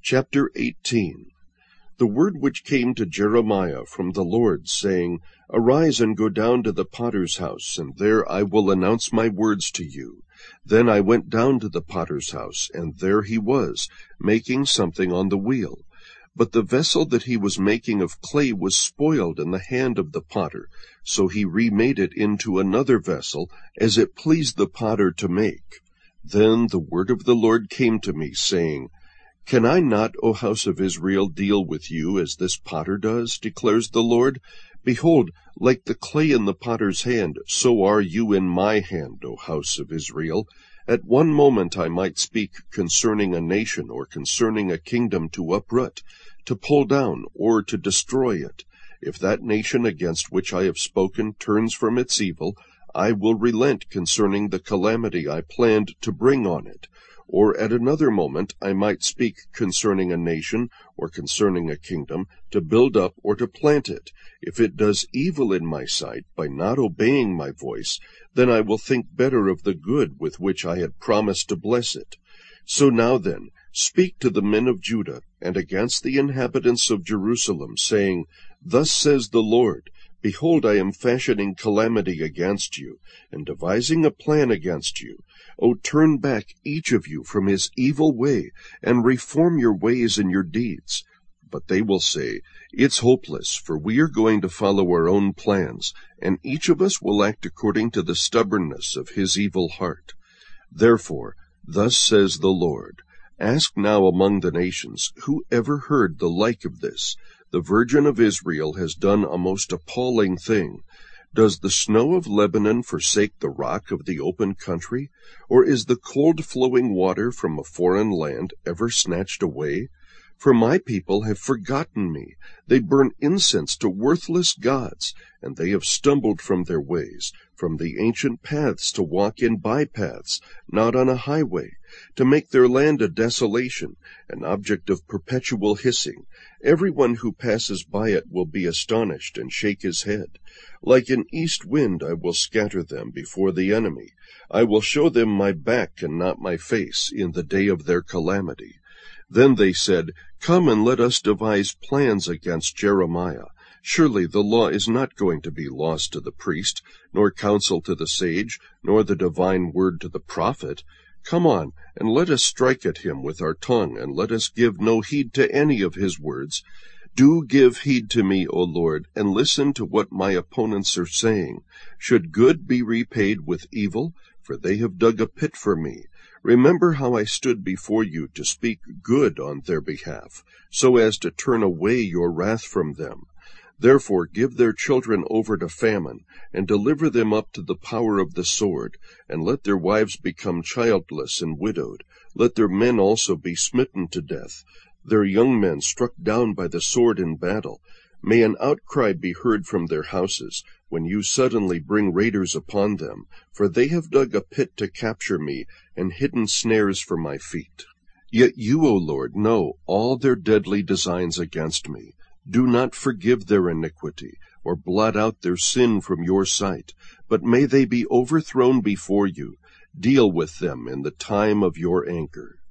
Chapter 18. The word which came to Jeremiah from the Lord, saying, Arise and go down to the potter's house, and there I will announce my words to you. Then I went down to the potter's house, and there he was, making something on the wheel. But the vessel that he was making of clay was spoiled in the hand of the potter, so he remade it into another vessel, as it pleased the potter to make. Then the word of the Lord came to me, saying, Can I not, O house of Israel, deal with you as this potter does, declares the Lord? Behold, like the clay in the potter's hand, so are you in my hand, O house of Israel. At one moment I might speak concerning a nation, or concerning a kingdom to uproot, to pull down, or to destroy it. If that nation against which I have spoken turns from its evil, I will relent concerning the calamity I planned to bring on it. Or at another moment I might speak concerning a nation, or concerning a kingdom, to build up or to plant it. If it does evil in my sight by not obeying my voice, then I will think better of the good with which I had promised to bless it. So now then, speak to the men of Judah, and against the inhabitants of Jerusalem, saying, Thus says the Lord, Behold, I am fashioning calamity against you, and devising a plan against you. O turn back each of you from his evil way, and reform your ways and your deeds. But they will say, It's hopeless, for we are going to follow our own plans, and each of us will act according to the stubbornness of his evil heart. Therefore, thus says the Lord, Ask now among the nations, who ever heard the like of this? The Virgin of Israel has done a most appalling thing. Does the snow of Lebanon forsake the rock of the open country? Or is the cold flowing water from a foreign land ever snatched away? For my people have forgotten me. They burn incense to worthless gods, and they have stumbled from their ways, from the ancient paths to walk in bypaths, not on a highway, to make their land a desolation, an object of perpetual hissing. Everyone who passes by it will be astonished and shake his head. Like an east wind I will scatter them before the enemy. I will show them my back and not my face in the day of their calamity. Then they said, Come and let us devise plans against Jeremiah. Surely the law is not going to be lost to the priest, nor counsel to the sage, nor the divine word to the prophet. Come on, and let us strike at him with our tongue, and let us give no heed to any of his words. Do give heed to me, O Lord, and listen to what my opponents are saying. Should good be repaid with evil? For they have dug a pit for me. Remember how I stood before you to speak good on their behalf, so as to turn away your wrath from them. Therefore give their children over to famine, and deliver them up to the power of the sword, and let their wives become childless and widowed. Let their men also be smitten to death, their young men struck down by the sword in battle. May an outcry be heard from their houses, when you suddenly bring raiders upon them, for they have dug a pit to capture me, and hidden snares for my feet. Yet you, O Lord, know all their deadly designs against me. Do not forgive their iniquity, or blot out their sin from your sight, but may they be overthrown before you. Deal with them in the time of your anger.